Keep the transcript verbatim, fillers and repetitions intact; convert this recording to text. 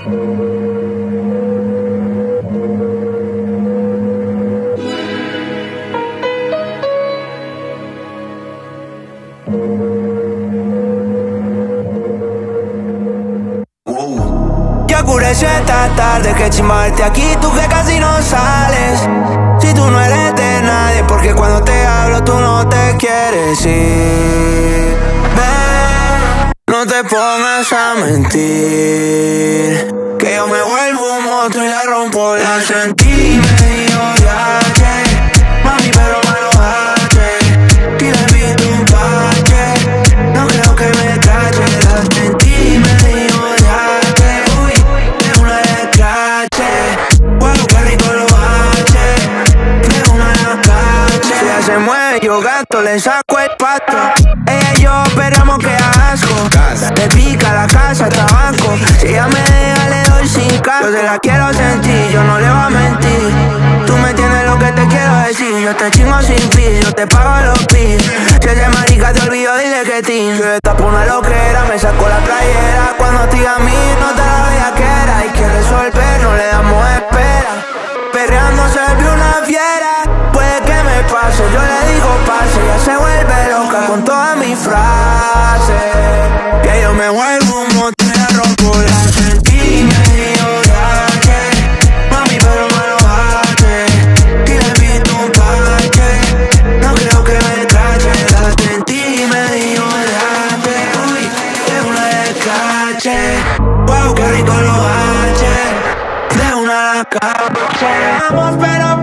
Ya oscurece esta tarde, que chimarte aquí, tú que casi no sales. Si tú no eres de nadie, porque cuando te hablo tú no te quieres ir. Ven, no te pongas a mentir, que yo me vuelvo un monstruo y la rompo. La sentí, me dijo ya que mami, pero me lo hace. Y le pido un parche, no creo que me cache. La sentí, me dijo ya que uy, de una de cache. Wow, qué rico lo hace, de una la cache. Si ella se mueve, yo gasto, le saco el pato. Ella y yo perreamos, que asco. Le pica la casa, trabajo. Si ella me deja, le doy sin casco. Yo se la quiero sentir, yo no le voy a mentir. Tú me tienes lo que te quiero decir. Yo te chingo sin pis, yo te pago los pis. Si ese marica te olvidó, dile que tin. Yo esta por una loquera, me saco la playera. Cuando estoy a mí, no te la veía que era. Hay que resolver, no le damos espera. Perreando se ve una fiera. Puede que me pase, yo le digo pase. Ella se vuelve loca con todas mis frases. Que yo me vuelvo un monstruo y la rompo. La sentí, me dijo ya que mami, pero me lo hace. Y le pido un parche, no creo que me cache. La sentí, me dijo ya que uy, de una de cache. Wow, qué rico lo hace, de una la cache. Vamos, pero